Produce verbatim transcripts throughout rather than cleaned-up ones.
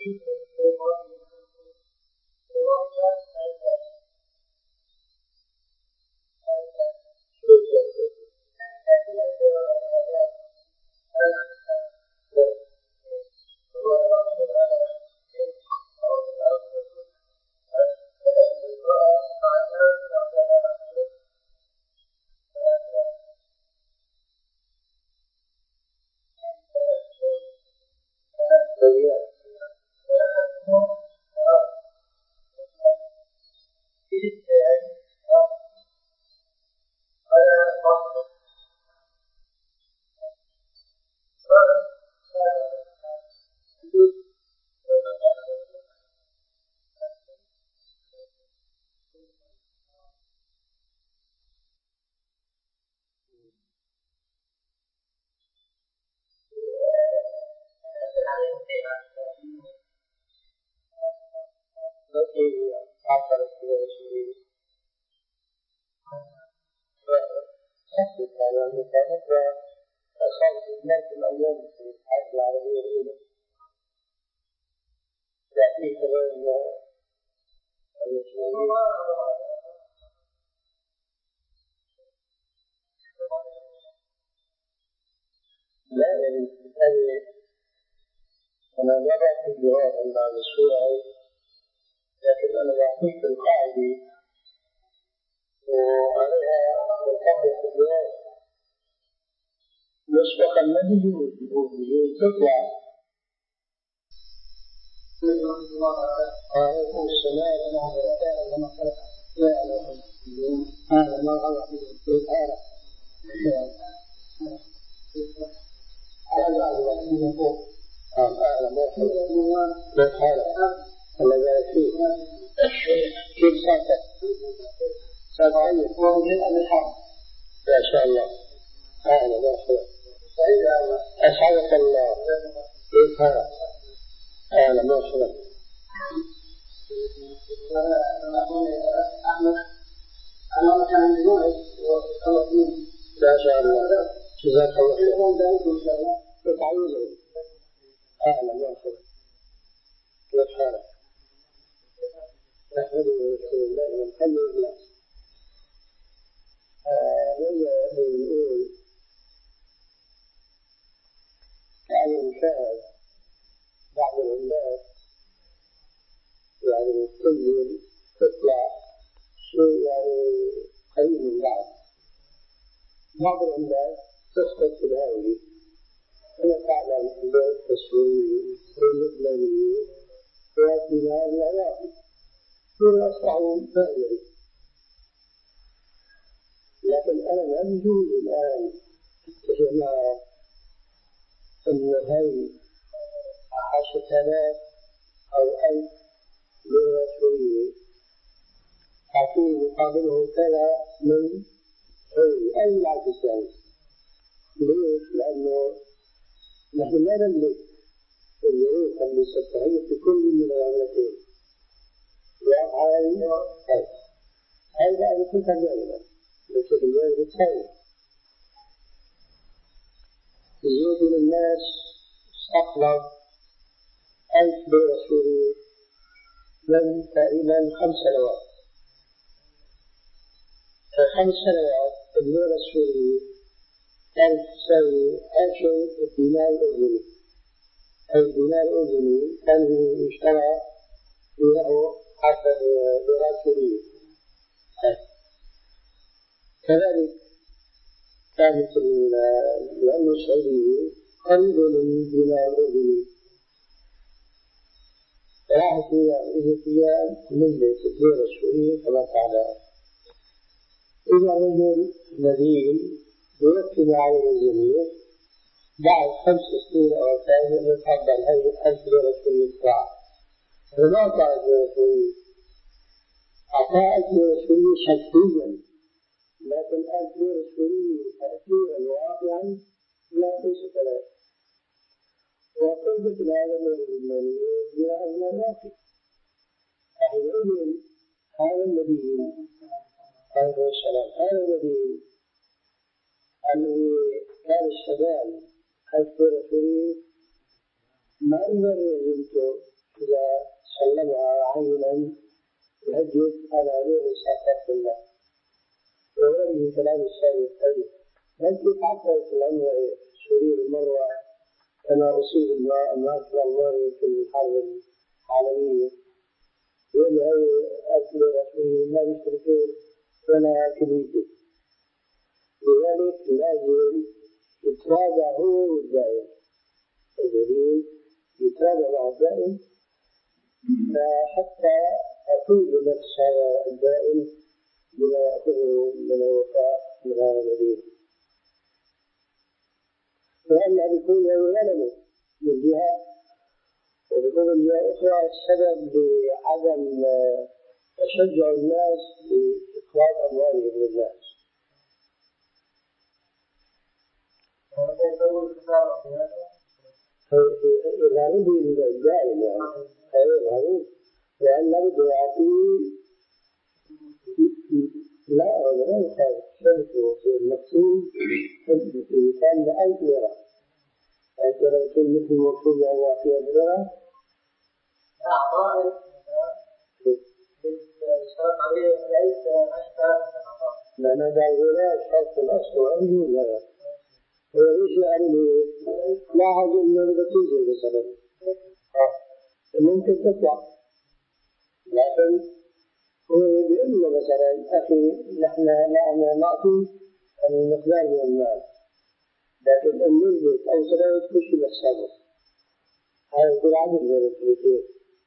لا يعني أنا لا أعطي الجواب عن بعض الشيوعي، لكن أنا بعطيك القاعدة وعليها نطبق الجواب. مسبقا ما بيجوز بيجوز تطلع. عليكم السلام ورحمة الله وبركاته. هذا ما غلط في الآية. هذا هو أعلى مرحلة مرحلة الله يبارك فيك. كيف صارت؟ صارت ما شاء الله أعلى مرحلة. أسعدك الله. كيف هذا؟ أعلى مرحلة. ما شاء الله. جزاك الله خير. تعويضه أعلى مرحبا. كيف حالك؟ نحمده ونشكر الله ونحمد الله. نرجع نقول يعني نشاهد بعض الناس يعني تنزل تطلع شيء يعني قريب من بعض. بعض الناس تسقط في الهاوية. أنا تعلم بين التسويق واللبنانيين وفي هذه العواقب دون أصبحوا فاعلين. لكن أنا لا يجوز الآن اتجاه أن هذه عشرة آلاف أو ألف ليرة سورية أعطيه مقابله كذا من سوريا أي العكس يعني. ليش؟ لأنه نحن لا نملك الظروف المستقرة في كل من العملتين. وهذا هذا أنا كنت أجاوبه، لكن الجواب الثاني يزيد الناس استقلب ألف ليرة سورية من تقريبا خمس سنوات. في خمس سنوات الليرة السورية كانت تساوي عشر دينار أردني. الدينار الأردني كان يشترى له عشر ليرات سورية. كذلك كانت العملة السعودية قريبة من دينار الأردني. راحت إذا فيها نزلت الليرة السورية كما تعلم. إذا رجل مدين يركب على الجميع بعد خمس سنين أو ثلاثة يتقبل هذه الألف ليرة سورية ساعة. وما أعطى ليرة سورية، أعطى ألف ليرة سورية شكليا، لكن ألف ليرة سورية تأثيرا واقعا لا ليس كذلك. وقل مثل هذا من اللبنانيين جاء إلى الناس. حينئذ هذا المدين عليه السلام هذا المدين الذي كان الشباب ألف ليرة سورية ما يمر بنته إذا سلمها عينا يهجد على نور ساقط الله وغيره كلام الشافعي الحديث بل في تعطل الأمر سوري مرة كما أصيب الماء الله في الحرب العالمية يقول هاي أكل رسول ما بيشتركون ولا كبيرة لذلك لازم يتراجع هو والدائم الجديد يتراجع مع الدائم حتى أطيب نفس هذا الدائم بما يأخذه من الوفاء من هذا الجديد لأنه بيكون يعلم من جهة وبيكون من جهة أخرى السبب بعدم تشجع الناس لإخراج أموالهم للناس. إذا رضي الدائم يعني لأن بده يعطيه لا لا يخالف شركه في المقصود كان بألف ليرة ترى يكون مثل المقصود الله في ليرة أعطائه اشترط عليه ليس أشترط لأن هذا الغلاء شرط الأصل وأرجو لا ويش يعني لا حاجة إنه بتنزل مثلا ممكن تطلع لكن هو بيقول له مثلا أخي نحن لا نعطي المقدار من المال لكن إن نزلت أو سرعت كل شيء بحسابه هذا يكون عدد من الثلاثين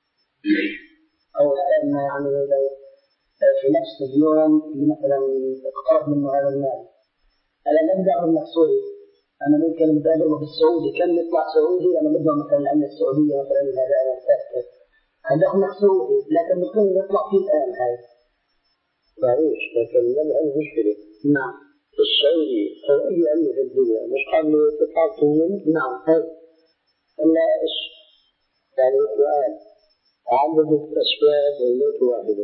أو أن يعني لو في نفس اليوم مثلا اقترب منه هذا المال أنا نبدأ بالمحصول أنا ممكن أبدأ بالسعودي كم يطلع سعودي أنا بدأ مثلا عند السعودية مثلا هذا أنا أحتاج هذا مقصودي لكن ممكن يطلع فيه الآن هاي معليش لكن لم أن مشكلة نعم السعودي أو أي أمر في الدنيا مش قبل تطلع طويل نعم إلا إيش يعني السؤال عدد الأسباب والموت واحدة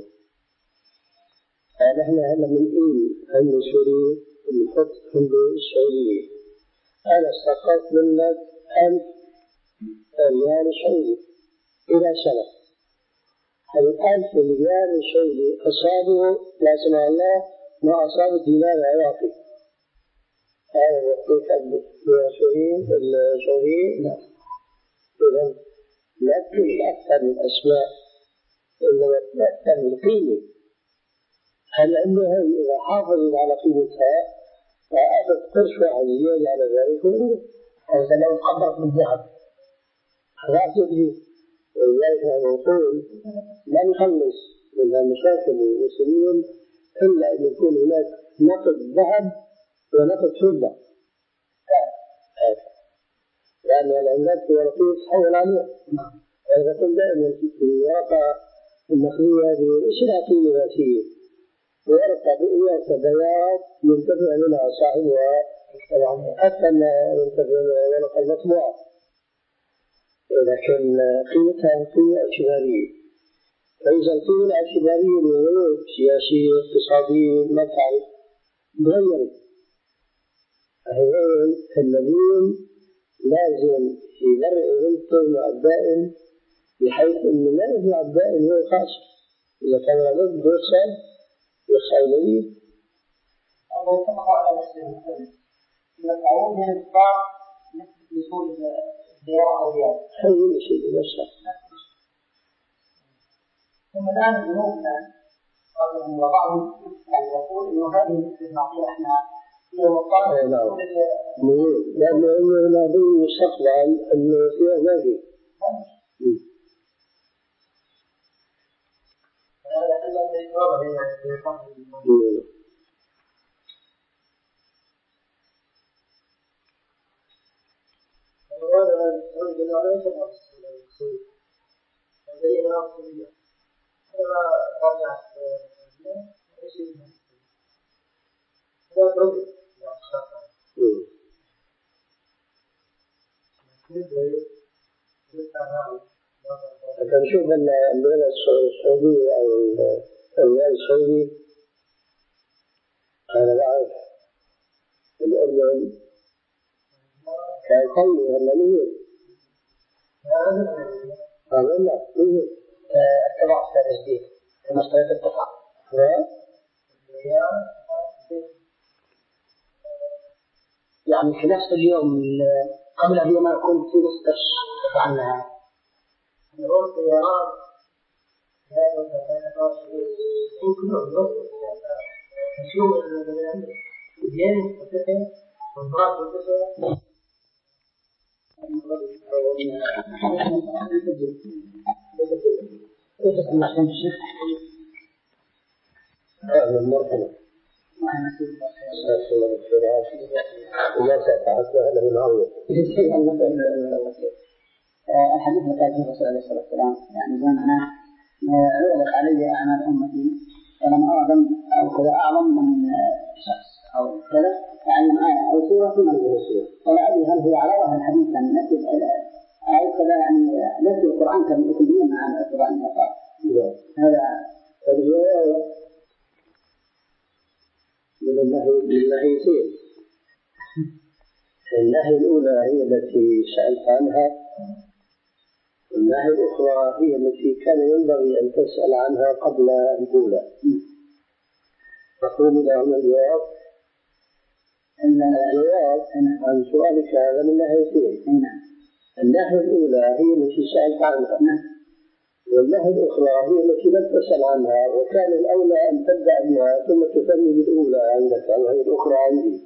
فنحن هلا بنقول عند سوري بنحط عند السعودية أنا استقرت منك ألف ريال سعودي إلى سنة هذا الألف ريال سعودي أصابه لا سمع الله ما أصاب الدينار العراقي هذا هو كيف السعوديين السعوديين إذا لا تكون أكثر من أسماء إنما أكثر من قيمة هل عندها إذا حافظت على قيمتها فأخذ قرش واحد زيادة على ذلك أو لو تقدرت بالذهب لا تدري ولذلك أنا أقول لا نخلص من مشاكل المسلمين إلا أن يكون هناك نقد ذهب ونقد فضة لأن العملات الورقية تحول عليها إذا كنت دائما في الورقة النقدية هذه إيش العقيمة ذاتية ورقة بقياس بياض ينتفع منها صاحبها أكثر ما ينتفع منها ورقة المطبوعة لكن قيمتها قيمة اعتبارية فإذا القيمة الاعتبارية لظروف سياسية اقتصادية ما تعرف تغيرت فهذين الذين لازم في مرء غلطه مع الدائم بحيث أنه ما يطلع الدائم هو خاص إذا كان لابد يخسر يخسر المريض أو يتفق على نفس المثل إذا تعود من الإفطار نفس وصول الزيارة أو زيادة حول شيء يوسع ثم الآن ذنوبنا وبعضهم يعني يقول إنه هذه مثل المعصية إحنا هي وقال لأنه إنه نبي مستقبل أنه فيها نبي هذا إلا الإقرار بين وهذا الرجل ليس مقصود هذه الرأسية هذا رجع ايش هذا رجل لكن شوف اللغة السعودية أو الريال السعودي أنا بعرف الأردن كان قوي هرمانيين هذا لا اتباع التجديد كما اشتريت القطع يعني في نفس اليوم قبل أن ما كنت في مستش عنها نقول سيارات هذا الثلاثة يمكن أن نوصل نشوف الجانب مختلفة والبعض مختلفة كيف تسمع عشان الشيخ؟ هذا المرحلة أسأل الله الشراء وما سأتعرف له من عوض الحديث قال فيه الرسول عليه الصلاة والسلام يعني زمنا عرضت علي أعمال أمتي فلم أعظم أو كذا أعظم من شخص أو كذا تعلم آية أو سورة في مرض الرسول ولا أدري هل هو على ظهر الحديث يعني نفي أو كذا يعني نفي القرآن كان يكون مع القرآن هذا الرواية من النهي النهيتين. النهي الأولى هي التي سألت عنها، والنهي الأخرى هي التي كان ينبغي أن تسأل عنها قبل الأولى. تقول لهم الجواب أن الجواب عن سؤالك هذا من نهيتين. النهي الأولى هي التي سألت عنها، والنهي الأخرى هي التي لم تسأل عنها، وكان الأولى أن تبدأ بها ثم تثني بالأولى عندك وهي الأخرى عندي.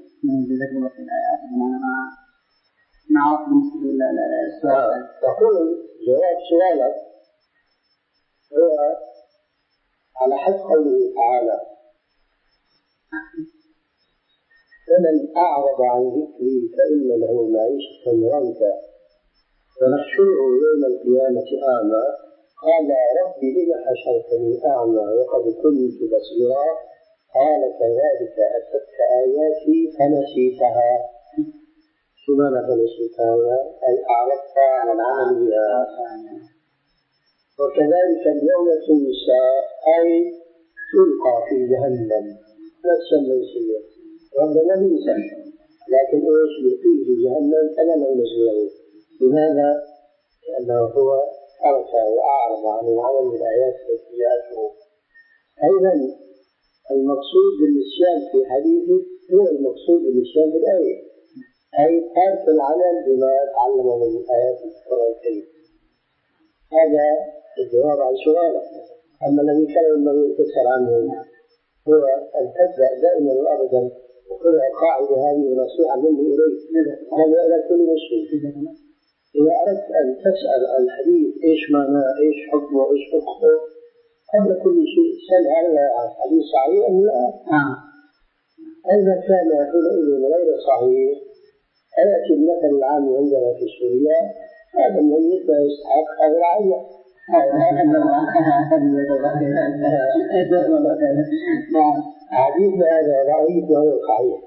نعرف بالنسبة للسؤال. تقول جواب سؤالك هو على حد قوله تعالى: فمن أعرض عن ذكري فإن له معيشة ضنكا ونحشره يوم القيامة أعمى قال رب لم حشرتني أعمى وقد كنت بصيرا قال كذلك أتتك آياتي فنسيتها. شو معنى فنسيتها؟ أي أعرضت عن العمل بها. وكذلك اليوم تنسى أي تلقى في جهنم نفس المنسية، ربنا ننسى لكن إيش يلقيه في جهنم كما لو نسيه. لماذا؟ لأنه هو ترك وأعرض عن العمل بالآيات التي جاءته. أيضا المقصود بالنسيان في حديثه هو المقصود بالنسيان بالآية، أي ترك العمل بما تعلم من الآيات القرآن الكريم. هذا الجواب عن سؤالك. أما الذي كان ينبغي تسأل عنه هو أن تبدأ دائما وأبدا وكل قاعدة هذه ونصيحة مني إليك هذا إلى كل مسلم. إذا أردت أن تسأل عن الحديث إيش معناه إيش حكمه إيش حكمه قبل كل شيء سأل هل الحديث صحيح أم لا. إذا كان حينئذ غير صحيح يأتي المثل العام عندنا في سوريا: هذا الميت لا يستحق هذا العين. حديث هذا ضعيف وهو صحيح.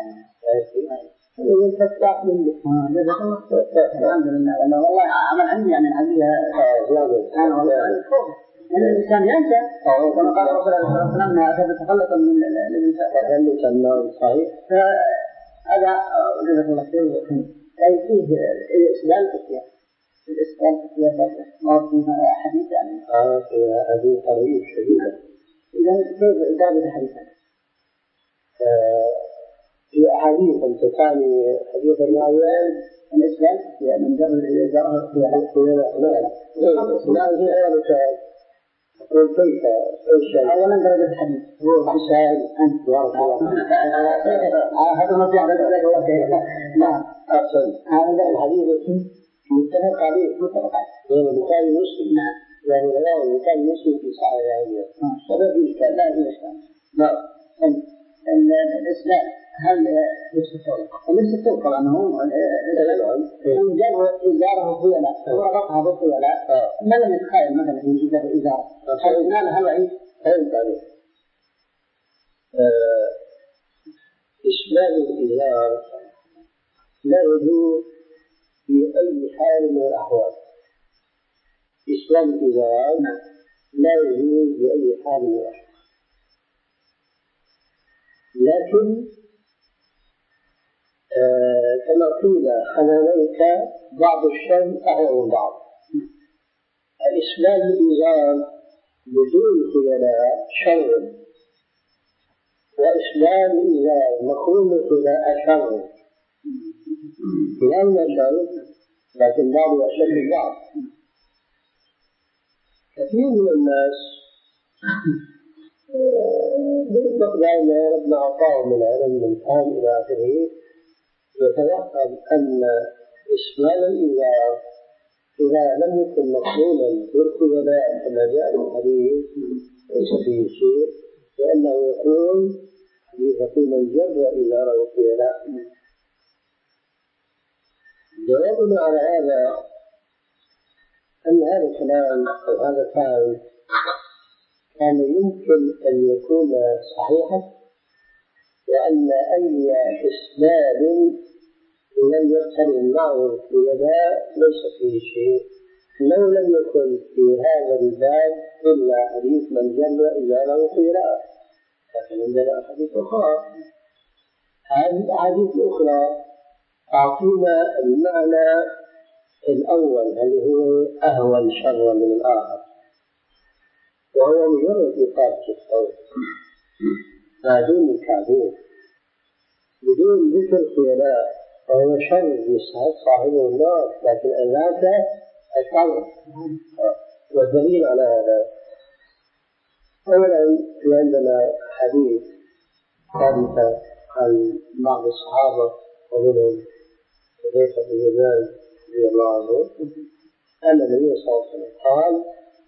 إذا تطلع منه الحمد لله. والله والله عمل عندي يعني العادية أنا والله الإنسان ينسى كما قال الرسول عليه الصلاة والسلام هذا تخلص من الإنسان تخلص النار صحيح. هذا جزاك الله خير. أي فيه الإسلام في السياق الإسلام في السياق ما فيها حديث يعني آه فيها حديث طريف شديدة. إذا كيف درجة الحديث هذا؟ في أحاديث أنت تعني حديث المعيان الإسلام يعني من جرد الإزارة في حديث لا هي ذلك. تقول كيف إيش أولا درجة الحديث هو حسان أنت بارك الله هذا ما في عدد لك الله خير. نعم أحسن. هذا الحديث متفق عليه متفق عليه يعني البخاري ومسلم. نعم يعني رواه البخاري ومسلم في صحيحين. ولا في إشكال لا في إشكال. نعم. الإسلام هل يستطيع؟ يستطيع طبعا هو مجرد إزاره خيلاء وربطها بالخيلاء ما لم يتخيل مثلا في إزار إزاره هل هل عيد؟ فهمت عليه. إسلام الإزار لا يجوز في أي حال من الأحوال. إسلام الإزار لا يجوز بأي حال من الأحوال، لكن آه كما قيل خلاليك بعض الشيء أهون من بعض. إسبال الإزار بدون خيلاء شر، وإسبال الإزار مخروم الخيلاء شر، كلاهما شر لكن بعض أشد من بعض. كثير من الناس بالمقدار ما ربنا أعطاهم من العلم من فهم إلى آخره يتيقن أن إسبال الإزار إذا لم يكن مخروما بالخيلاء كما جاء في الحديث ليس فيه شيء، لأنه يقول يقول من جر إزاره خيلاء. جوابنا على هذا أن هذا الكلام أو هذا الفهم كان يمكن أن يكون صحيحا، وأن أي إسبال لم يقترن معه الخيلاء ليس فيه شيء، لو لم يكن في هذا الباب إلا حديث من جر إزاره خيلاء. لكن عندنا أحاديث أخرى، هذه الأحاديث الأخرى تعطينا المعنى الأول اللي هو أهون شرا من الآخر، وهو مجرد إطالة الصوت ما دون الكعبين بدون ذكر خيلاء، وهو شر يستحق صاحبه النار، لكن ذاك الشر. والدليل على هذا أولا في عندنا حديث ثابت عن بعض الصحابة ومنهم حذيفة بن اليمان رضي الله عنه أن النبي صلى الله عليه وسلم قال: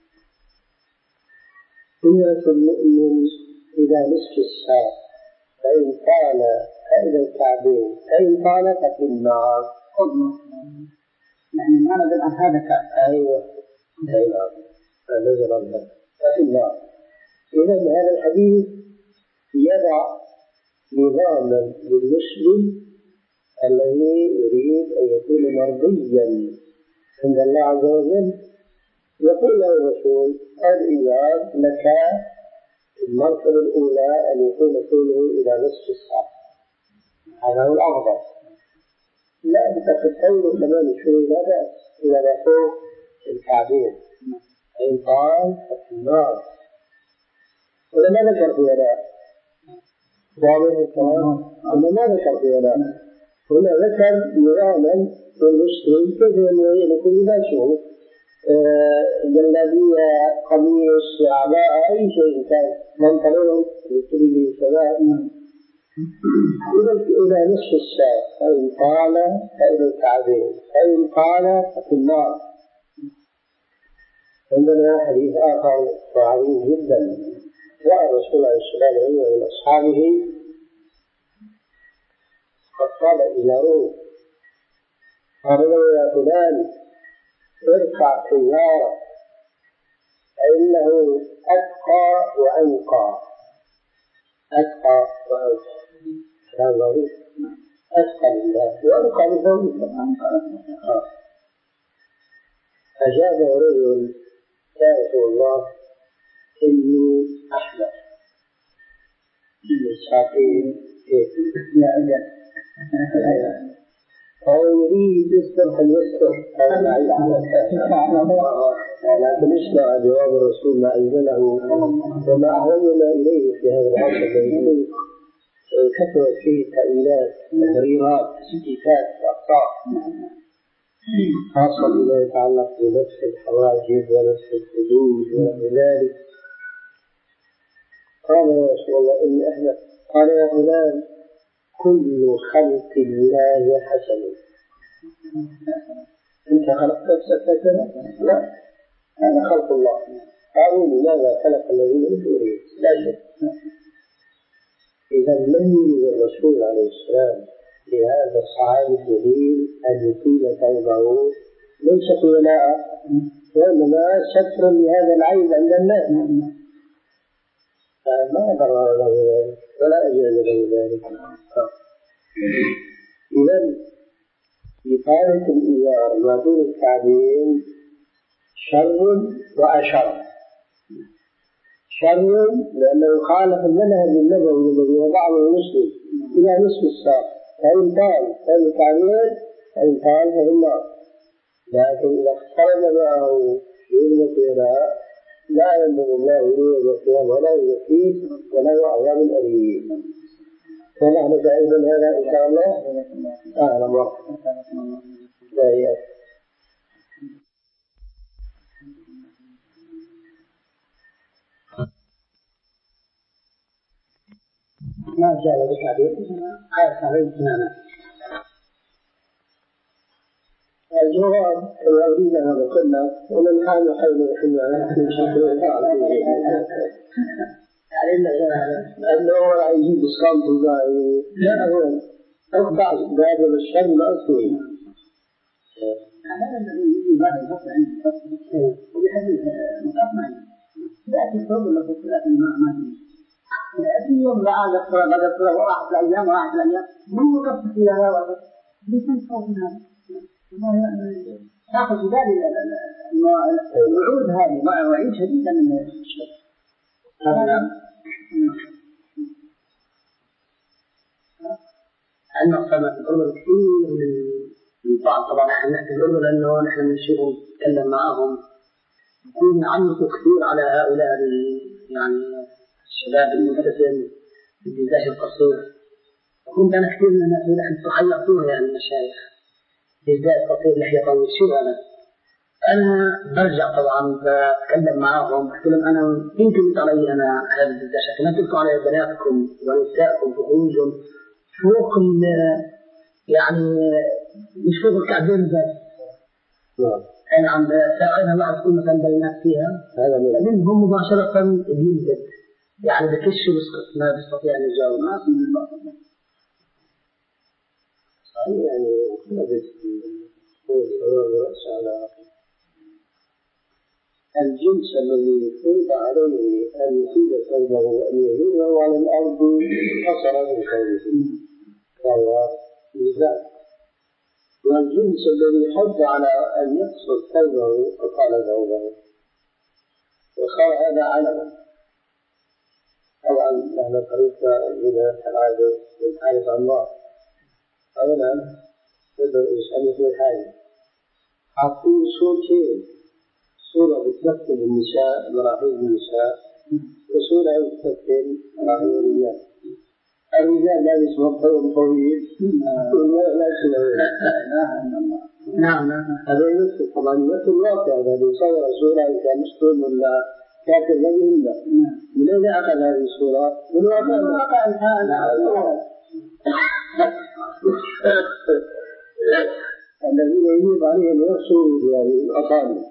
إن المؤمن إذا نصف الساعة فإن قال فإذا الكعبين فإن قال ففي النار. يعني معنى بالآن هذا كعب. أيوه أيوه نزل الله ففي النار. إذا هذا الحديث يضع نظاما للمسلم الذي يريد أن يكون مرضيا عند الله عز وجل. يقول له الرسول: الإزار لك المرتبة الأولى أن يكون طوله إلى نصف الساعة، هذا هو الأفضل. لا بتقول كمان شوي لا بأس إلى ما فوق الكعبين، فإن قال ففي النار. ولا ما ذكر خيلاء، واضح الكلام؟ ولا ما ذكر خيلاء، هنا ذكر نظاما للمسلم كيف ينبغي لكل لباسه، جلابية، قميص، عباءة، أي شيء كان، بنطلون لكل سواء. إلى نصف الساعة فإن قال فإلى الكعبين فإن قال ففي النار. عندنا حديث آخر عظيم جدا، جاء الرسول عليه الصلاة والسلام من أصحابه قد قال إزاره، قال له: يا فلان ارفع سيارة فإنه أتقى وأنقى. أتقى وأنقى كلام لطيف، أتقى لله وأنقى لزوجته. أجابه رجل: يا رسول الله إني أحلف. الشافعي لا أجل فهو يريد يستر فليستر، لكن اسمع جواب الرسول ما أنزله وما أهونا إليه في هذا العصر الذي كثرت فيه تأويلات تبريرات تسكيتات وأخطاء، خاصة بما يتعلق بنفس الحواجب ونفس الحدود ونحو ذلك. قال: يا رسول الله إني أحلف. قال: يا فلان كل خلق الله حسن. أنت خلقت نفسك هكذا؟ لا، هذا خلق الله. قالوا: لماذا خلق الذين من دونه؟ لا شك. إذا لم يرد الرسول عليه السلام لهذا الصحابي الجليل أن يطيل ثوبه ليس خيلاء، وإنما سترا لهذا العيب عند الناس، فما ضرر له ذلك ولا أجل له ذلك. إذا إطالة الإزار ما دون الكعبين شر وأشر. شر لأنه خالف المنهج النبوي الذي وضعه المسلم إلى نصف الساق، فإن قال فإن الكعبين فإن قال فإن النار. لكن إذا اقترن معه يغلق يداه لا ينظر الله إليه يوم القيامة ولا يزكيه ولا عذاب أليم. فنحن أيضا هذا إن شاء الله أعلم وقت لا يأتي. ما جاء بالتعبير عارف عليه تماما. الجواب كما أريد هذا كله ومن كان يحاول الحماية من شكل أنه هو يجيب إسلام تجاري لا هو أخبع بهذا الشر الأصلي. هذا الذي يجي بعد الفصل عند الفصل وبحديث مقاطمة لا تفرض ولا تفرض ما ما في يوم لا عاد أفرض بعد أفرض واحد الأيام واحد الأيام مو قصة فيها هذا بيكون صوتنا تأخذ بالي الوعود هذه مع وعيد شديدا من الشر. عندنا صارت الأردن كثير من بعض طبعا احنا نحكي الأردن لأنه نحن بنشوفهم نتكلم معهم نكون نعنفوا كثير على هؤلاء يعني الشباب الملتزم بالمزاج القصير. كنت أنا كثير من الناس اللي نحن تحيطوها يعني المشايخ بالذات قصير لحية طويل شو هذا؟ أنا برجع طبعا بتكلم معهم بحكي لهم أنا يمكن علي أنا هذا الدجاج لكن أنتم على بناتكم ونسائكم بخروجهم فوق يعني مش فوق الكعبين بس. أنا عم ساعدها واحد تكون مثلا بينات فيها منهم مباشرة يجيب يعني بكشوا بسقط ما بيستطيع أن يجاوب ما في الباطل. يعني نبت هو الحوار رأس على الجنس الذي فرض عليه أن يصيب ثوبه وأن يجوره على الأرض قصر من ثوبه فهو نزاع. والجنس الذي حد على أن يقصر ثوبه فقال ثوبه وصار هذا علما. طبعا نحن طريقة إلى العادة للحارس عن الله أولا يقدر الإنسان يقول حاجة حاطين صورتين صورة بتمثل النساء مراحيض النساء وصورة بتمثل مراحيض الرجال. الرجال لابس مبطل طويل والمرأة لابسة نعم نعم هذا يمثل طبعا يمثل الواقع. هذا يصور الصورة إذا مسلم ولا كافر لا يهمنا. من أين أخذ هذه الصورة؟ من واقع الحال. الذين يجب عليهم يرسلوا بهذه الأصابع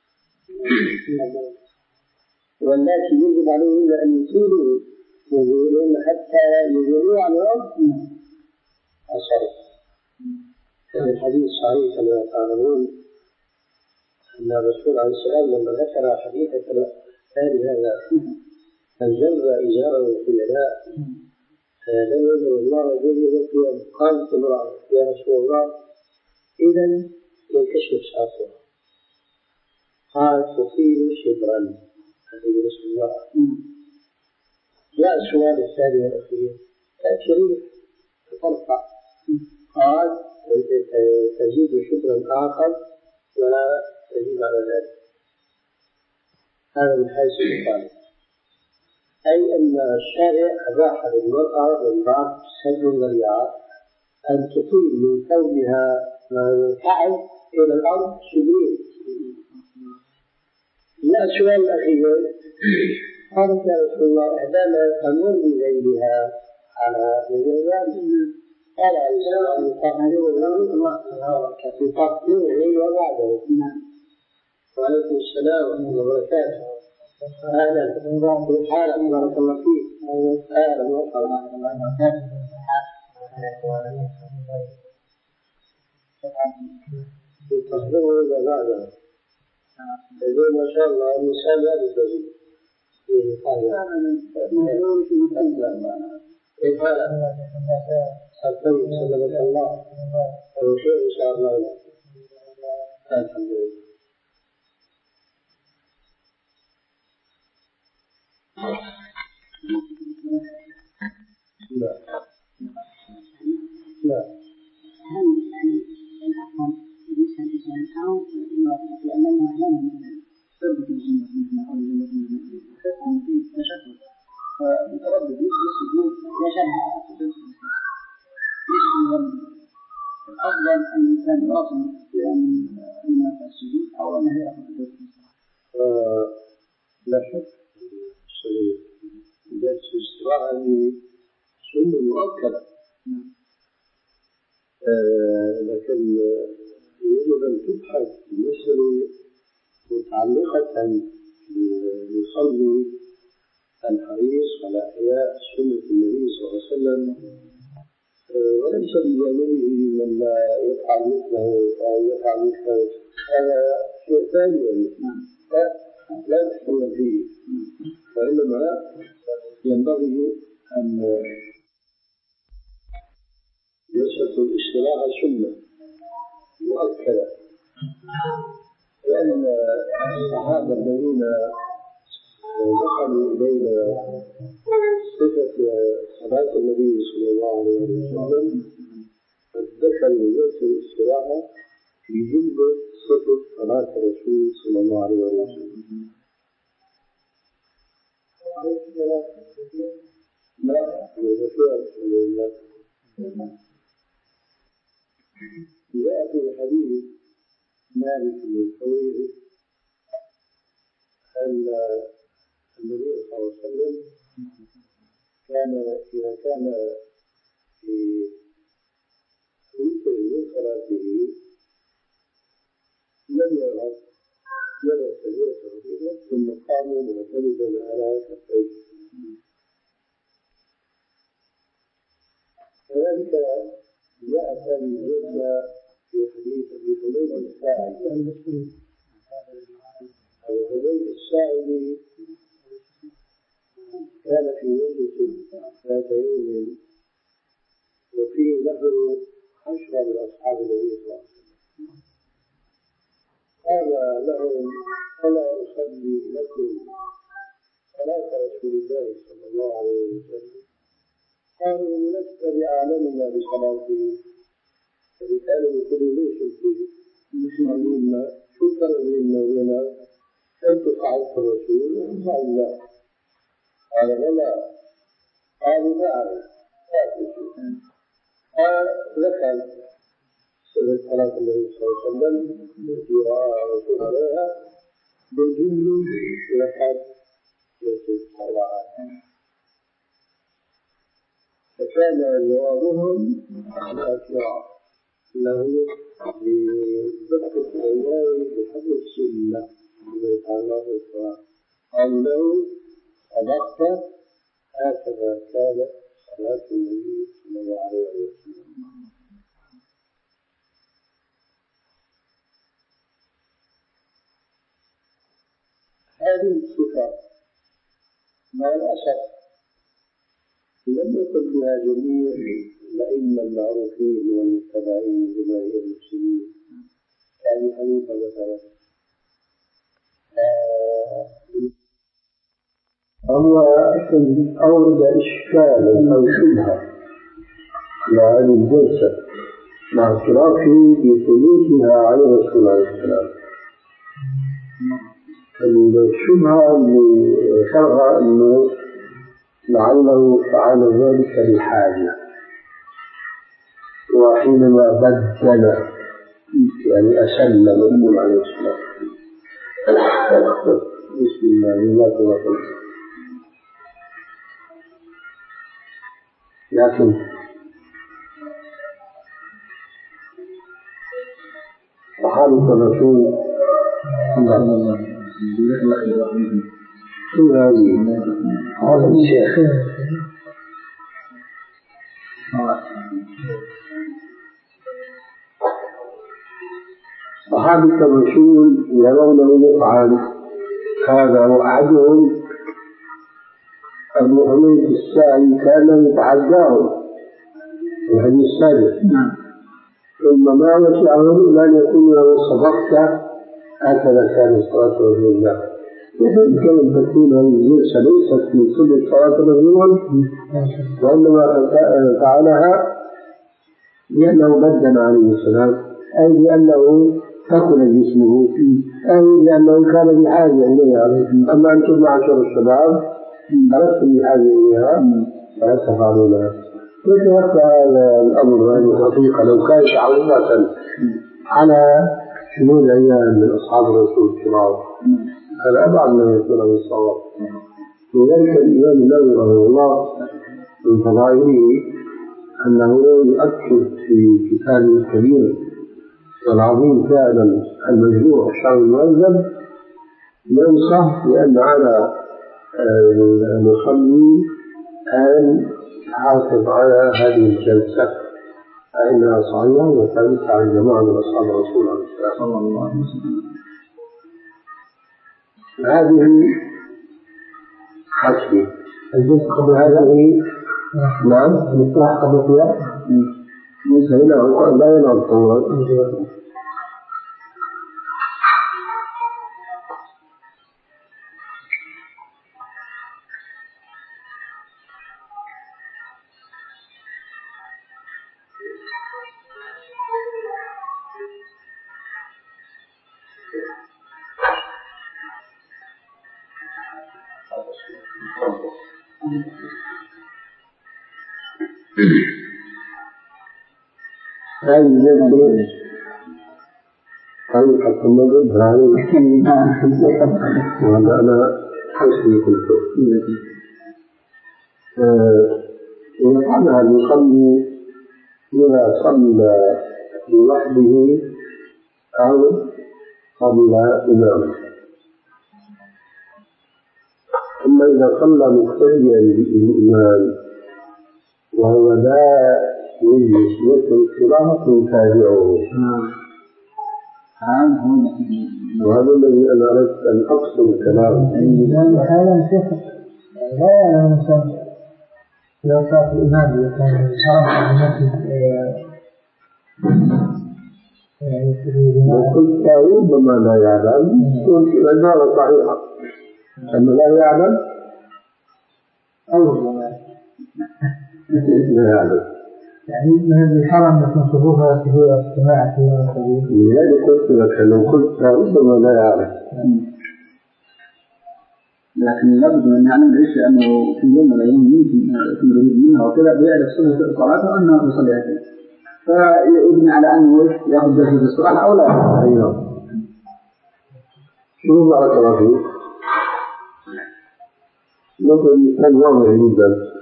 والتي يجب عليهم أن يصيروا يقولون حتى يجروا على الأرض الصرف. في الحديث الصحيح كما تعلمون أن الرسول عليه السلام لما ذكر حديث الثاني هذا الجر إزاره في اليداء لم يجر الله يجب أن قالت امرأة يا رسول الله إذن ينكشف ساقها قال تطيل شبرا هذه رسول الله. جاء السؤال الثاني والأخير شريف ترفع قال تزيد شبرا آخر ولا تزيد على ذلك. هذا من حيث الإقامة أي أن الشارع أباح للمرأة والمرأة سد الذريعة أن تطيل من كونها الكعب إلى الأرض شبرين. لا السؤال الأخير قالت يا رسول الله إحدانا تمر بذيلها على مجرد قال الإسلام يطهر الليل وبعده. وعليكم السلام ورحمة الله وبركاته. أهلا بالحالة بارك الله فيك. أهلا وسهلا يطهره إذا بعده يقول ما شاء الله النساء لا يتزوج كيف هذا؟ الطيب سلمك الله وشيء إن شاء الله الحمد لله. لا لا هل يعني الأفضل بالنسبة للإنسان أو لأنه أحيانا بالنسبة متعلقة يصلي الحريص على إحياء سنة النبي صلى الله عليه وسلم وليس بجانبه من لا يفعل مثله أو يفعل مثله، هذا شيء ثاني لا نحكم فيه، وإنما ينبغي أن يشهد الاشتراك سنة مؤكدة، لأن الصحابة الذين دخلوا إلينا صفة صلاة النبي صلى الله عليه وسلم قد دخلوا إليه الاستراحة في جملة صفة صلاة الرسول صلى الله عليه وسلم. جاء في حديث مالك بن الحويرث أن النبي صلى الله عليه وسلم كان إذا كان في وتر من صلاته لم يرغب يرى سجدة ركوعه ثم قام معتمدا على كفيه. كذلك جاء ثاني الجملة في حديث أبي حميد الساعدي أبو حميد الساعدي كان في مجلس ذات يوم وفيه له عشرة من أصحاب النبي صلى الله عليه وسلم، قال لهم ألا أصلي لكم صلاة رسول الله صلى الله عليه وسلم؟ قالوا لست بأعلمنا بصلاته، فبالتالي يقولوا ليش انتم مسلمين شو الفرق بيننا وبينك؟ أنت فعلت الرسول وفعل الله. قال ولا، قالوا لا أعرف قال ذكر سنة صلاة النبي صلى الله عليه وسلم التي رأى الرسول عليها بالجمل ذكر يوسف صلى الله عليه وسلم، فكان جوابهم الأشياء له بدقة العناية بحفظ السنة التي تعلق بالصلاة، قال له صدقت هكذا كانت صلاة النبي صلى الله عليه وسلم. هذه الصفات مع الأسف لم يكن بها جميع الأئمة المعروفين والمتبعين جماهير المسلمين كأبي حنيفة مثلا. هو أورد إشكالا أو شبهة لهذه الجلسة مع اعترافه بثبوتها عليه الصلاة والسلام. الشبهة اللي ذكرها أنه لعله فعل ذلك لحاجة، وحينما بدل يعني أسلم النبي عليه الصلاة والسلام. بسم الله الرحمن الرحيم. لكن صحابة الرسول صلى الله عليه وسلم شو هذه؟ هذا الشيخ صحابة الرسول يرونه يفعل هذا، وأحدهم أبو حميد الساعدي كان يتعداه في الحديث السابق، ثم ما وسعه أن يكون له صدقت هكذا كان صلاة رسول الله. يمكن أن تكون هذه الجلسة ليست من سنة صلاة الرسول، وإنما فعلها لأنه بدل عليه السلام، أي لأنه ثقل جسمه فيه، أي لأنه كان بحاجة إليها. أما أنتم معشر الشباب لستم بحاجة إليها فلا تفعلونها. يتوقع هذا الأمر هذه الحقيقة لو كانت عظيمة على شمول أيام من أصحاب الرسول الكرام هذا أبعد ما يكون من الصواب. لذلك الإمام النووي رحمه الله من فضائله أنه يؤكد في كتابه الكبير العظيم فعلا المجروح الشرعي الملزم ينصح بأن على المصلي أن يحافظ على هذه الجلسة فإنها صحيحة وثابتة عن جماعة من أصحاب رسول الله صلى الله عليه وسلم. هذه حسبي الجلسة قبل هذه نعم الاستراحة قبل القيام ليس هنا لا ينام طولا. هذه الجلسة طريقة المغرب هذه وهذا أنا حسبي قلت يفعلها المصلي إذا صلى لوحده أو صلى إمامه، ثم إذا صلى مقتديا بالإمام وهو لا يجلس يترك صلاته تابعه. وهذا الذي أنا أردت أن أقصد الكلام. هذا شيخ لا يعلم الإنسان لو صار الإمام يكون شرع المسجد وقلت ربما لا يعلم قلت العبارة صحيحة أنه لا يعلم أو لا يعلم يعني من الحرم يكون صفوفها في اجتماع فيها قبول. لذلك قلت لك لو قلت ربما لا يعلم، لكن لابد أن نعلم ليش أنه في يوم من الأيام يمكن يكون يريد منها وكذا بيعرف صفة صلاته أنه يصلي هكذا، فيبني على أنه يأخذ جلسة الصلاة أو لا. أيوه. شو بارك الله فيك؟ مثل مثال واضح جدا.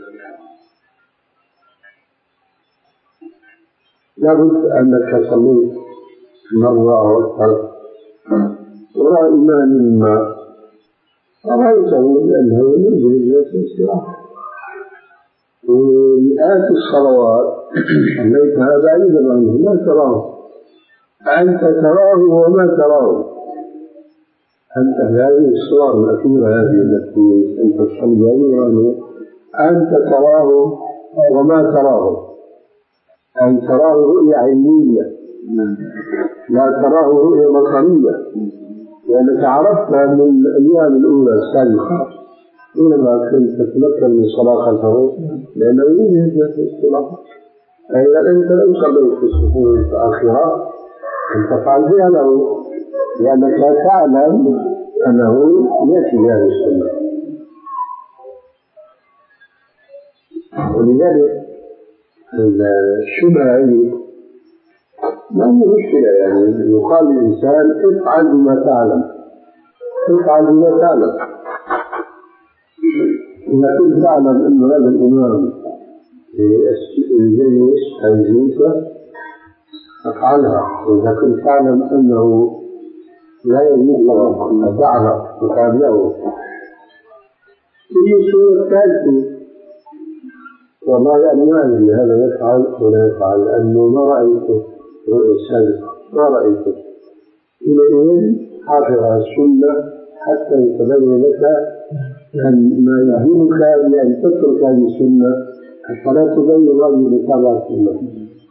لابد أنك صليت مرة أو أكثر وراء إمام ما رأيته لأنه ينزل جلسة الاستراحة ومئات الصلوات صليتها بعيدا عنه لا تراه، أنت تراه وما تراه، أنت هذه الصور الأخيرة هذه التي أنت تصلي عنه أنت تراه وما تراه، أن تراه رؤية علمية لا تراه رؤية بصرية، لأنك عرفتها من الأيام الأولى السابقة حينما كنت تتمكن من صلاة خلفه لأنه يجب في الصلاة. فإذا أنت لم صليت في الصفوف الآخرة أن تفعل بها له لأنك تعلم أنه يأتي بهذه السنة. ولذلك الشبهة هذه ما هي مشكلة، يعني يقال للإنسان افعل بما تعلم افعل بما تعلم. إذا كنت تعلم أن هذا الإمام يجلس أو جلسة افعلها، وإذا كنت تعلم أنه لا يجوز أن تعرف تتابعه. في الصورة الثالثة والله أنا ما أدري هذا يفعل ولا يفعل لأنه ما رأيته رؤية السابقة ما رأيته. إلى حافظ على السنة حتى يتبين لك أن ما يهمك بأن تترك هذه السنة فلا تبين الرجل بتابع السنة.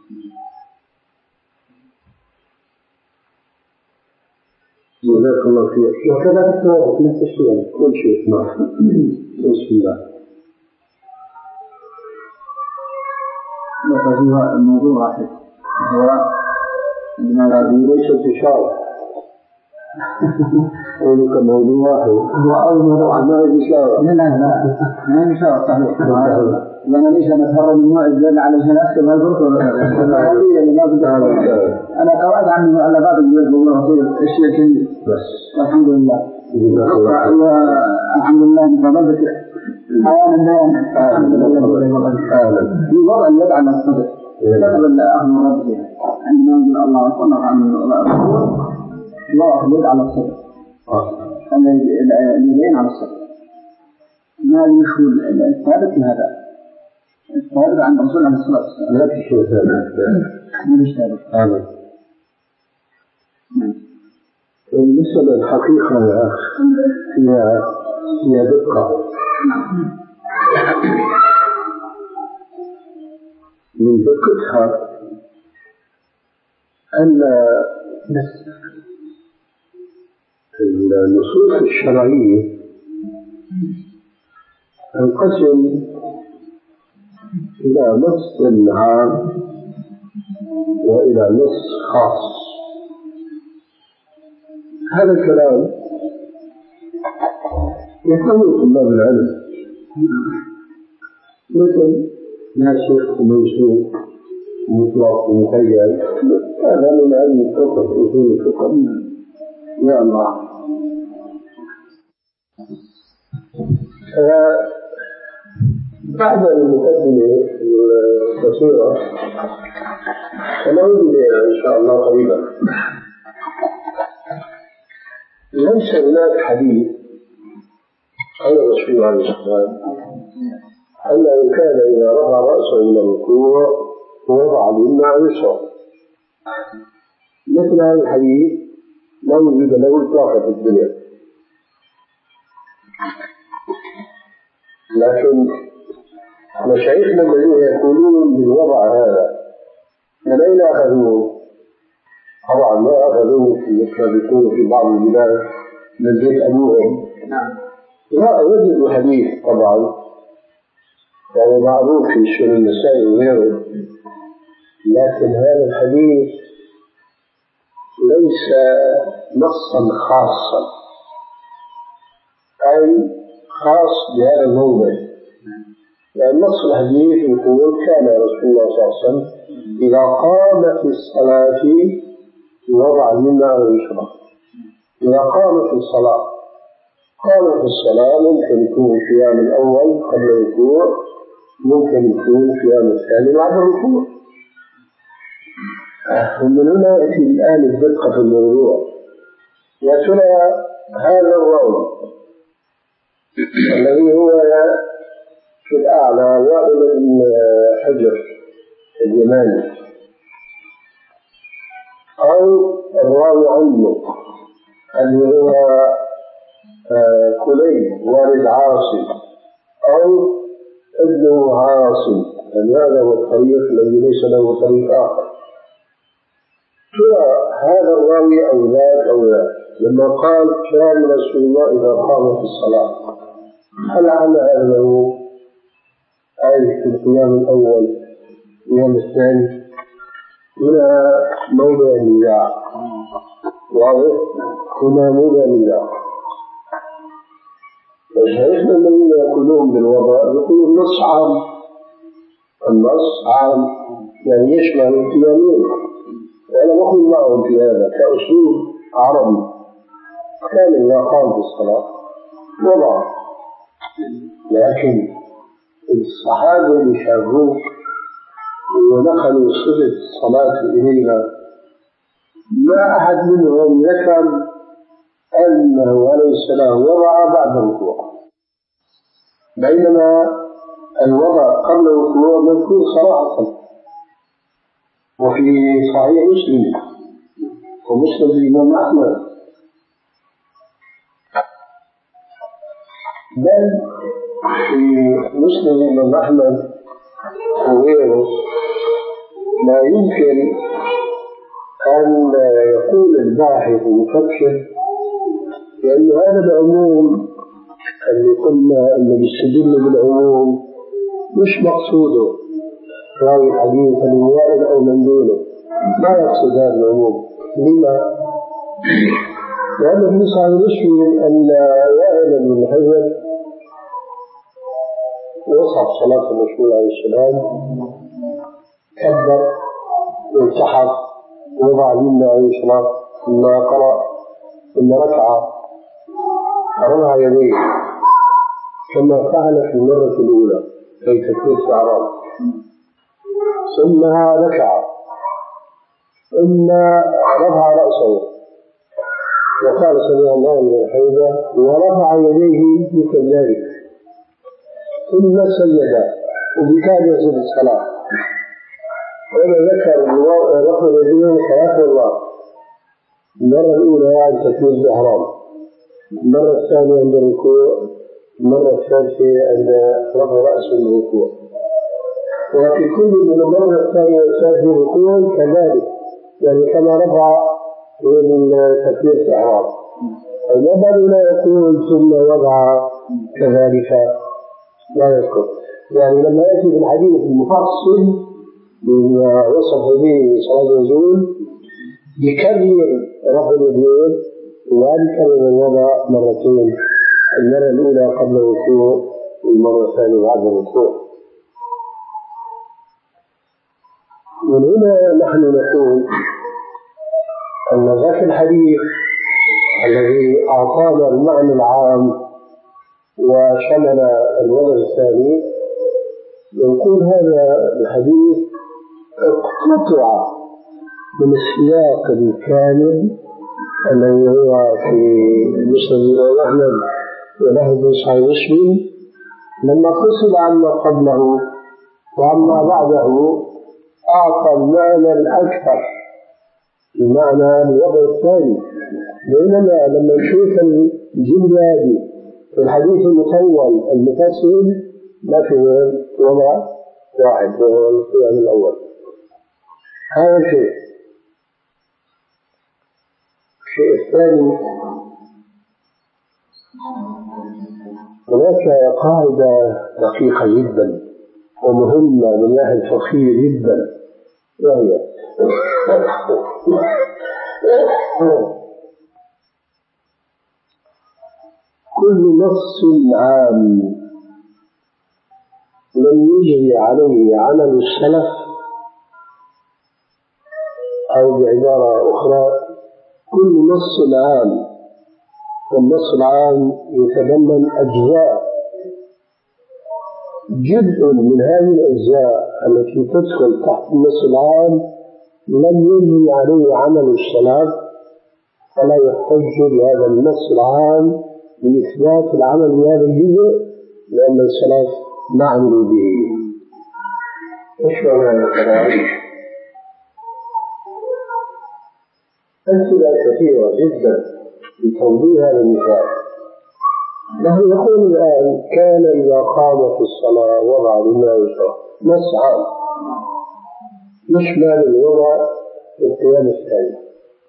جزاك الله خير. وكذا نفس الشيء كل شيء ما بسم الله. وهو الموضوع واحد هو هذه ليست إشارة قولك موضوع واحد هو أول موضوع ما هي إشارة. لا لا لا ما هي إشارة صحيح لأن ليش أنا أتهرب من نوع الزل على جناح ما يضرك أنا قرأت عنه على بعض الجزء والله خير الشيء كله بس والحمد لله الحمد لله بفضلك أنا الحمد لله في وضع اليد على الصدر لفظ الأمر ربه عندما يقول الله أكبر عن الله اليد على الصدر اليدين على الصدر ما المشهور الثابت في هذا الثابت عن الرسول عليه الصلاة والسلام لا في شيء ثابت مش ثابت هذا المسألة الحقيقة يا أخ هي هي دقة من دقتها أن النصوص الشرعية تنقسم إلى نص عام وإلى نص خاص. هذا الكلام يفهمه طلاب العلم مثل ناسخ ومنسوخ مطلق ومقيد، هذا من علم الفقه أصول الفقه يا الله. بعد المقدمة القصيرة سنعود إليها إن شاء الله قريبا. ليس هناك حديث عن الرسول عليه الصلاة أنه كان إذا رفع رأسه من الركوع ووضع اليمنى على اليسرى. مثل هذا الحديث لا وجود له إطلاقا في الدنيا، لكن مشايخنا الذين يقولون بالوضع هذا من أين أخذوه؟ طبعا ما أخذوه مثل بيكونوا في بعض البلاد من بيت أبوهم. لا وجدوا حديث طبعا وهو معروف في سنن النسائي وغيره، لكن هذا الحديث ليس نصا خاصا أي خاص بهذا الموضع. يعني نص الحديث يقول كان رسول الله صلى الله عليه وسلم إذا قام في الصلاة وضع اليمنى على اليسرى. إذا قام في الصلاة قام في الصلاة ممكن يكون القيام الأول قبل الركوع، ممكن يكون القيام الثاني بعد الركوع. ومن هنا يأتي الآن الدقة في الموضوع. يا ترى هذا الراوي الذي هو في الأعلى وائل بن حجر اليماني أو الراوي عنه اللي هو كليب والد عاصم أو ابنه عاصم، يعني هذا هو الطريق الذي ليس له طريق آخر. هذا الراوي أو ذاك أو ذاك لما قال كان رسول الله إذا قام في الصلاة، هل على أنه أي في القيام الأول القيام الثاني؟ هنا موضع النزاع واضح، هنا موضع النزاع. فشايفنا الذين يقولون بالوضع يقولون النص عام، النص عام يعني يشمل القيامين، وأنا أقول معهم في هذا كأسلوب عربي. كان إذا قام في الصلاة وضع، لكن الصحابة اللي شافوه ونقلوا صفة الصلاة إلينا ما أحد منهم ذكر أنه عليه السلام وضع بعد الركوع، بينما الوضع قبل الركوع مذكور صراحة. وفي صحيح مسلم ومسلم الإمام أحمد، بل في مسلم الإمام أحمد وغيره لا يمكن أن يقول الباحث المفكر لأن هذا العموم اللي قلنا أنه بيستدل بالعموم مش مقصوده راوي الحديث الوائل أو من دونه، ما يقصد هذا العموم. لما؟ لأن في صحيح مسلم أن وائل بن حجر وصف صلاة الرسول عليه السلام، كبر وانسحب ووضع اليمنى عليه السلام ثم قرأ ثم ركع رفع يديه كما فعل في المرة الأولى كي تكون استعراض. ثم ركع ثم رفع رأسه وقال سمع الله لمن حمده ورفع يديه مثل ذلك ثم سجد وبكاد يصل الصلاة. وأنا ذكر رفع اليدين ثلاث مرات، المرة الأولى عند تكبير الإحرام، المرة الثانية عند الركوع، المرة الثالثة عند رفع رأسه من الركوع. وفي كل من المرة الثانية والثالثة الركوع كذلك، يعني كما رفع من تكبير الإحرام. المرة الأولى يقول ثم وضع كذلك لا يذكر. يعني لما يأتي في الحديث المفصل من وصف به صلاة النزول يكرر رفع اليدين ويكرر الوضع مرتين، المرة الأولى قبل الركوع والمرة الثانية بعد الركوع. من هنا نحن نقول أن ذاك الحديث الذي أعطانا المعنى العام وشمل الوضع الثاني، يقول هذا الحديث اقتطع من السياق الكامل الذي هو في مسند أحمد وله في صحيح مسلم، لما فصل عما قبله وعما بعده أعطى المعنى الأكثر، المعنى الوضع الثاني. بينما لما نشوف الجملة هذه في الحديث المطول المفصل ما في وضع واحد وهو القيام الأول. هذا شيء. الشيء الثاني، هناك قاعدة دقيقة جدا ومهمة من ناحية فقهية جدا، وهي كل نص عام لم يجري عليه عمل السلف، أو بعبارة أخرى كل نص عام، والنص العام يتضمن أجزاء، جزء من هذه الأجزاء التي تدخل تحت النص العام لم يجري عليه عمل السلف، فلا يحتج بهذا النص العام لإثبات العمل بهذا الجزء، لأن السلف ما عملوا به. إيش معنى الكلام؟ أمثلة كثيرة جدا لتوضيح هذا المثال. نحن نقول الآن كان إذا قام في الصلاة وضع لما يشرع، نص عام يشمل الوضع القيام الثاني،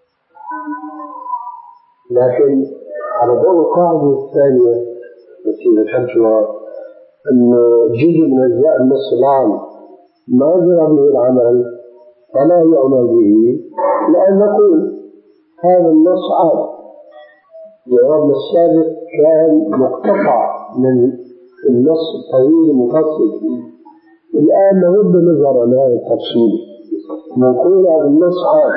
لكن على ضوء القاعدة الثانية التي ذكرتها أن جزء من أجزاء النص العام ما جرى به العمل فلا يعمل به، لأن نقول هذا النص عام. جوابنا السابق كان مقتطع من النص الطويل المفصل، الآن نود نظر على هذا التفصيل، نقول هذا النص عام،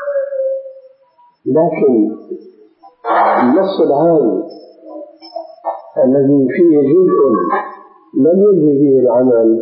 لكن النص العام الذي فيه جزء لم يجري به العمل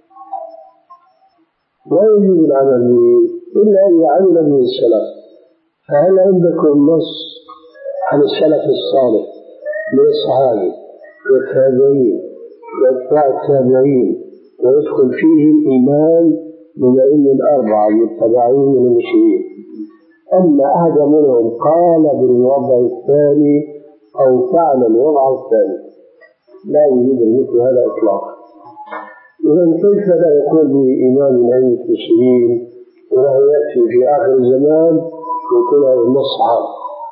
لا يجوز العمل به إلا أن يعمل به السلف. فهل عندكم نص عن السلف الصالح من الصحابة والتابعين وأتباع التابعين ويدخل فيه الإمام من أئمة الأربعة المتبعين من المسلمين، أما أحد منهم قال بالوضع الثاني أو فعل الوضع الثاني؟ لا يوجد مثل هذا إطلاقا. إذن كيف لا يكون بإمام من أئمة المسلمين وله يأتي في آخر الزمان ويكون هذا النص عام؟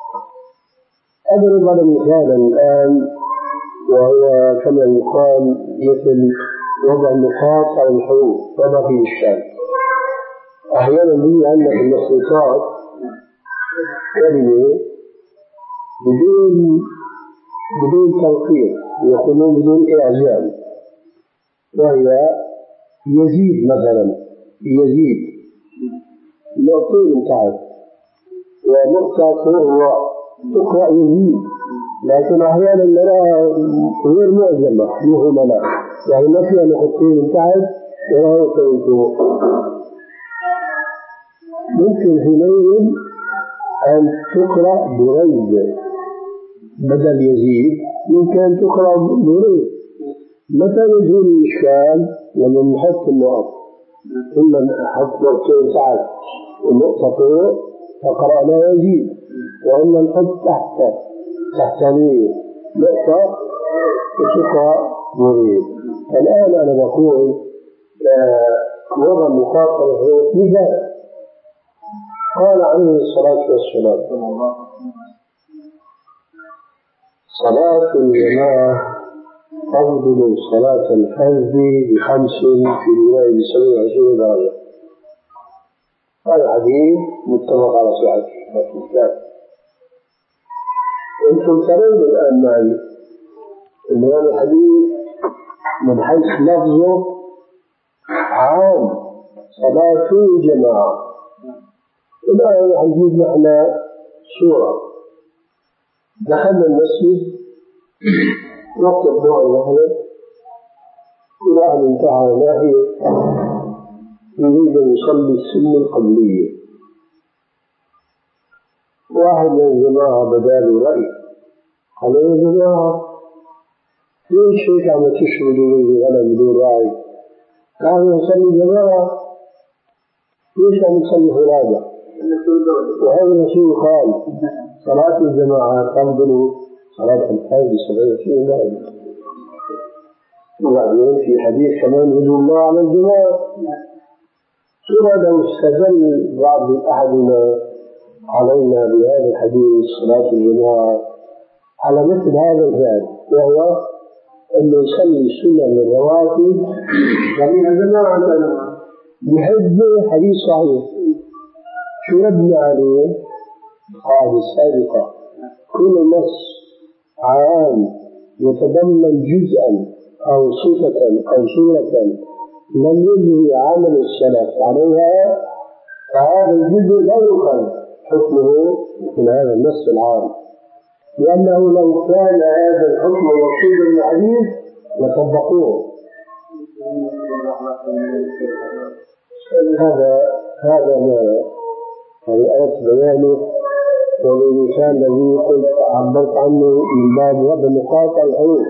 أضرب على مثالا الآن، وهو كما يقال مثل وضع النقاط على الحروف وضع فيه الشام. أحيانا بي عندنا في المخطوطات كلمة بدون بدون توقيت، يقولون بدون إعجام، وهي يزيد مثلا، يزيد نقطتين تحت ونقطة فوق تقرأ يزيد، لكن أحيانا نراها غير معجمة مهملة، يعني ما فيها نقطتين تحت ورأيت الوضوء ممكن حينئذ أن تقرأ بريد بدل يزيد، ممكن أن تقرأ بريد. متى يزول الإشكال؟ لما نحط النقط، إما نحط نقطتين تحت والنقطة فوق فقرأنا يزيد، وإما نحط تحت تحتانية نقطة وتقرأ بريد. الآن أنا بقول وضع المقاطعة مثال. قال عليه الصلاة والسلام: صلاة الجماعة تفضل صلاة الفرد بخمس، في رواية بسبع وعشرين درجة. هذا حديث متفق على صحته. أنتم ترون الآن معي أن هذا الحديث من حيث لفظه عام، صلاة الجماعة. الآن نجيب نحن صورة: دخلنا المسجد وقت الضوء مثلا، كل واحد انتهى ناحية يريد أن يصلي السنة القبلية. واحد من الجماعة بدال رأي، قال: يا جماعة ليش هيك عم تشردوا لي غنم بدون راعي؟ قالوا: نصلي جماعة، ليش عم تصلي فرادى؟ وهذا الرسول قال: صلاة الجماعة تفضل صلاة الفرد بسبع وعشرين درجة. وبعدين في حديث كمان يدعو الله على الجماعة. ثم لو استدل بعض أحدنا علينا بهذا الحديث صلاة الجماعة على مثل هذا الفعل، وهو أن يصلي سنن الرواتب ومن الجماعة بحجة حديث صحيح. شو ردنا عليه؟ قاعدة السابقة: كل نص عام يتضمن جزءا أو صفة أو صورة لم يجري عمل السلف عليها فهذا الجزء لا يقال حكمه من هذا النص العام، لأنه لو كان هذا الحكم مقصودا بالحديث لطبقوه. هذا هذا ما هذه آية بيانه، والإنسان الذي قلت عبرت عنه من باب وضع مقاطع الحروف.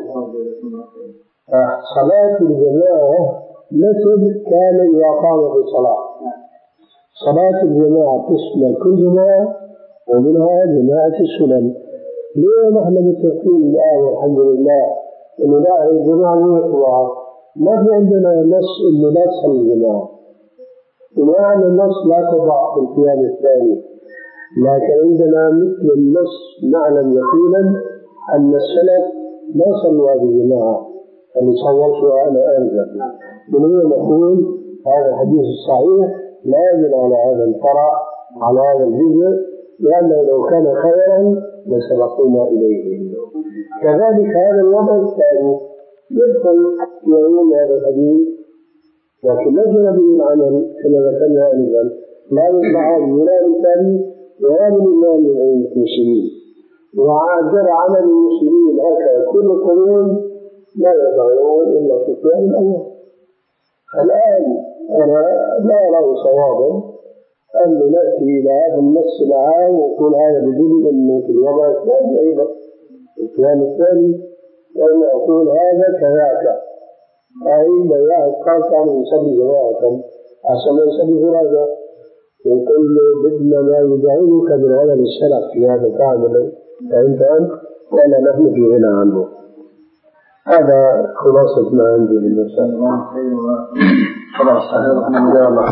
صلاة الجماعة مثل كان إذا قام في الصلاة. صلاة الجماعة تشمل كل جماعة ومنها جماعة السنن. ليه نحن متفقين الآن والحمد لله إنه لا الجماعة مشروعة؟ ما في عندنا نص إنه لا تصلي الجماعة، ومعنى النص لا تضع في القيام الثاني، لكن عندنا مثل النص نعلم يقينا أن السلف ما صلوا هذه الجماعة اللي صورتها أنا آنذاك. من هنا نقول هذا الحديث الصحيح لا يدل على هذا الفرع على هذا الجزء، لأنه لو كان خيرا لسبقونا إليه. كذلك هذا الوضع الثاني يدخل في عموم هذا الحديث، لكن لا يجرى به العمل كما ذكرنا آنذاك، لا من صحابي ولا من تابعي ولا من إمام من المسلمين. وجرى عمل المسلمين هكذا كل القرون لا يضعون إلا في القيام الأول. الآن أنا لا أرى صوابا أن نأتي إلى هذا النص العام ونقول هذا بدل أنه في الوضع الثاني أيضا القيام الثاني، وأن أقول هذا كذاك، أي لا واحد قال كان يصلي جماعة عشان يصلي فرادى، ونقول له بدنا ما يدعونك من هذا السلف في هذا كاملا، فأنت أنت وأنا نحن في غنى عنه. هذا خلاصة ما عندي للمسألة. خلاص هذا من الله.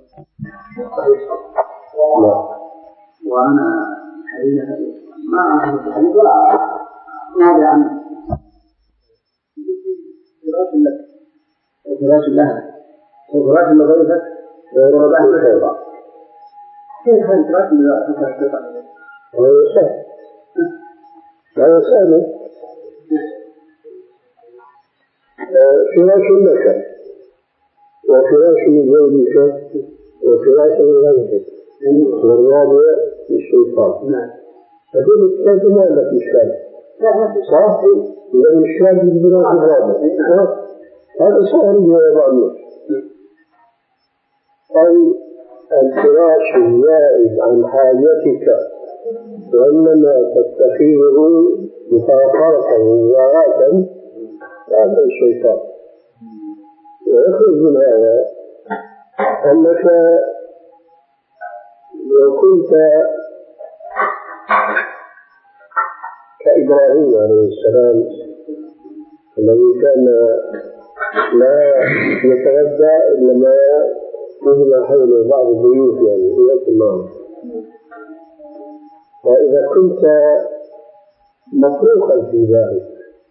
وأنا ما أعرف الحديث ولا نادى عنه. فراش لك وفراش لها وفراش لغيرك ورباح الخير. كيف هل فراش لغيرك؟ هذا سهل. هذا سهل. فراش لك وفراش لزوجك وفراش لغيرك والرابع للشيطان. نعم. هذول الثلاثة ما لك إشكال. صح؟ إذا الإشكال بالفراش الرابع. هذا سهل يا بعض. أي الفراش الزائد عن حاجتك وإنما تتخذه مفاخرة وزارة هذا الشيطان. ويخرج من هذا أنك لو كنت كإبراهيم عليه السلام الذي كان لا يتغذى إلا ما يجمع حوله بعض الضيوف يعني في النار، وإذا كنت مفروخا في ذلك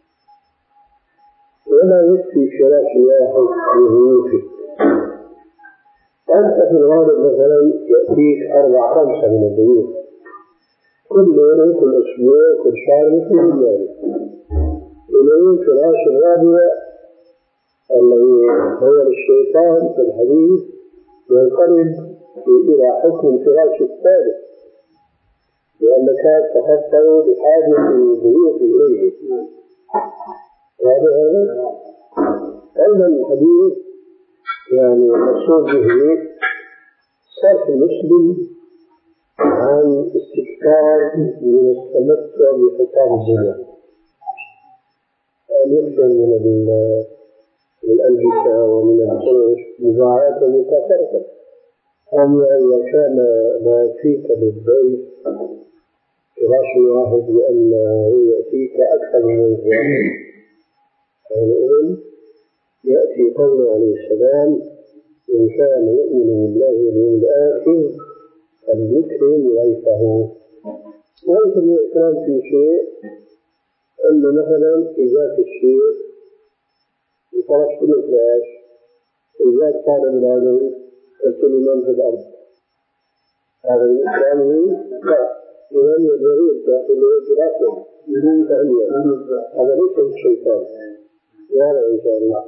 ولا يكفي فراش واحد لضيوفك، أنت في الغالب مثلا يأتيك أربع خمسة من الضيوف كل يوم كل أسبوع كل شهر مثل ذلك، إلى فراش الرابع الذي هو للشيطان في الحديث ينقلب إلى حكم الفراش الثالث لأنك تخطر بحاجة الضيوف إليه. وهذا أيضا الحديث يعني مقصود به صرف المسلم عن استكثار من التمتع بحكام الدنيا، أن يخشى من الألبسة ومن الفرش مضاعفة ومكافرة، أما إذا كان ما يأتيك بالبيت فراش واحد لأنه يأتيك أكثر من واحد، حينئذ يأتي قوله عليه السلام إن كان يؤمن بالله واليوم الآخر فليكرم ضيفه. وليس الإكرام في شيء أن مثلا إجاك الشيء وطرشت الفراش إجاك طالب العلم كالسلمان في الأرض، هذا الإكرام لا إذن يجريد داخله دراسة بدون تأمير، هذا ليس الشيطان. وهذا إن شاء الله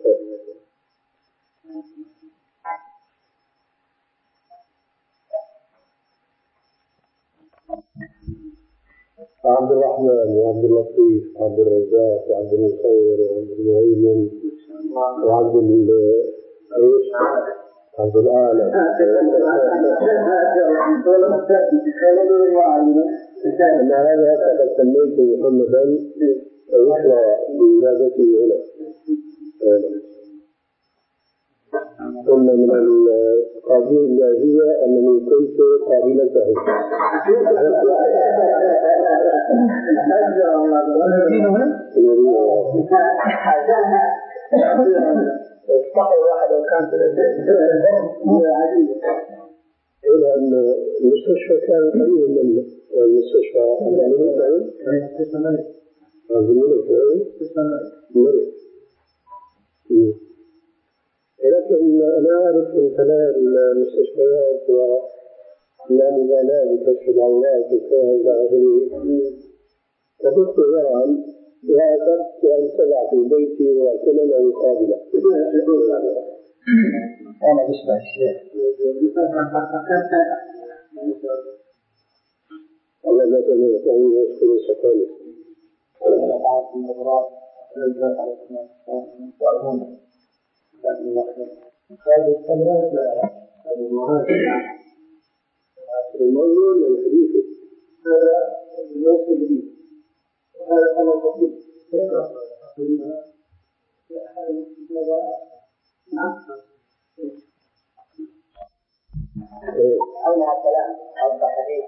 عبد الرحمن وعبد اللطيف وعبد الرزاق وعبد المصور وعبد المهيمن وعبد العيش عبد الآلة أن هذا قد سميت محمدا ويحوى بولادته هنا. ثم من القابلية اللاهية أنني كنت قابلته استقر واحد وكان إلى أن المستشفى كان قريبا من المستشفى مستشفى الملك الملك لكن أنا أعرف من خلال المستشفيات والمبالاة بكشف العورات وكذا إلى آخره، فكنت زرعا وأردت أن تضع في بيتي وأكلنا مقابلة. أنا بشبه الشيخ الله لا تنسى أن يذكر سكانه. هذه الثمرات هذه المعادلة الموضوع الحديث هذا ليس جديد، وهذا أمر بسيط حولها الكلام حول حديث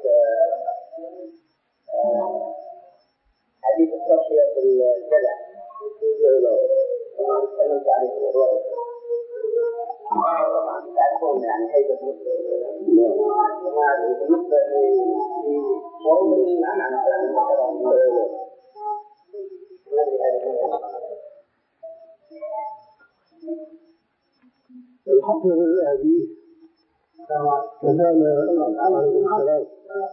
حديث التغطية في الجلع طبعا تكلمت عليه في الرواية طبعا تعرفون يعني هيبة مسلم وهذه بالنسبة لشعور الأمانة يعني مثلا الحكم الذهبي كان عليه الصلاة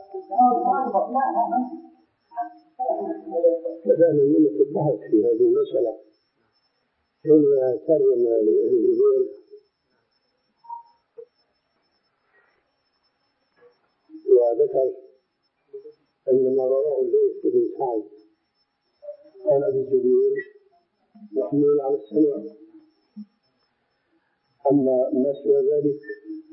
كان من التبحث في هذه المسألة حين ترجم للجبير وذكر أن ما رواه الليث بن سعد عن أبي الجبير محمول على السماء، أما ما سوى ذلك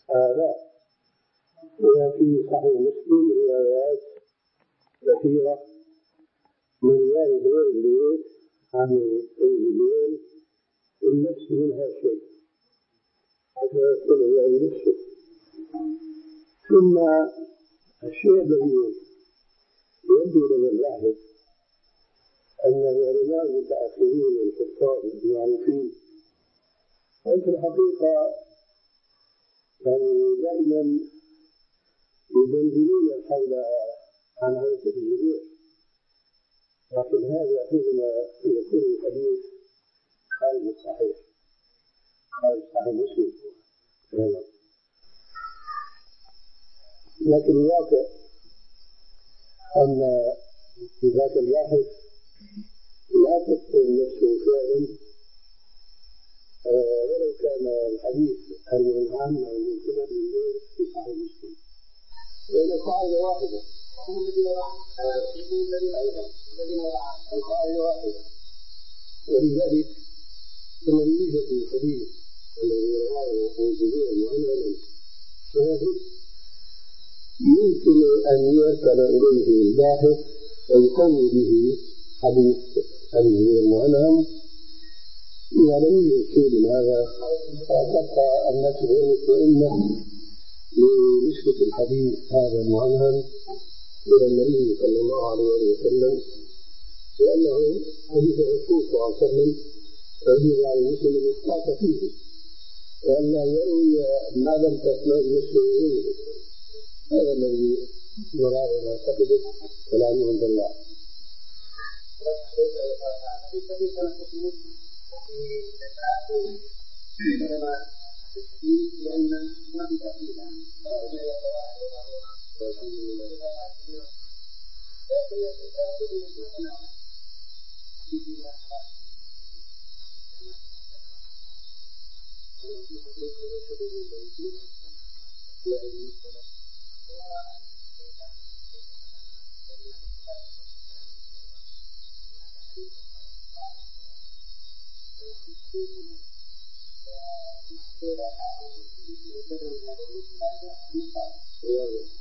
هذا. وفي صحيح مسلم روايات كثيرة من رواية غير البيت عن الزبير النفس منها شيء حتى يكون الله بنفسه. ثم الشيء الذي يبدو لنا اللاحظ أن العلماء المتأخرين الحفاظ المعروفين في الحقيقة كانوا دائما يدندنون حول عنعنة الزبير، لكن هذا حينما يكون الحديث خارج الصحيح خارج صحيح مسلم. لكن الواقع أن في ذاك الباحث لا تكون نفسه فعلا ولو كان الحديث المنعم من قبل الغير في صحيح مسلم، لأن القاعدة واحدة القاعدة واحدة. ولذلك فمن يوجد في الحديث الذي رواه الزبير معينا شاهد يمكن أن يركب إليه الباحث ويقوي به حديث الزبير معينا. إذا لم يوجد شيء من هذا فتبقى النفس غير مطمئنة لنسبة الحديث هذا المعنى إلى النبي صلى الله عليه وسلم، لأنه حديث الرسول صلى الله عليه وسلم فيجب على المسلم الإسقاط فيه وأن لا يروي ما لم تسمع مثله غيره. هذا الذي نراه ونعتقده والعلم عند الله. لأن ما في تقليد Yeah.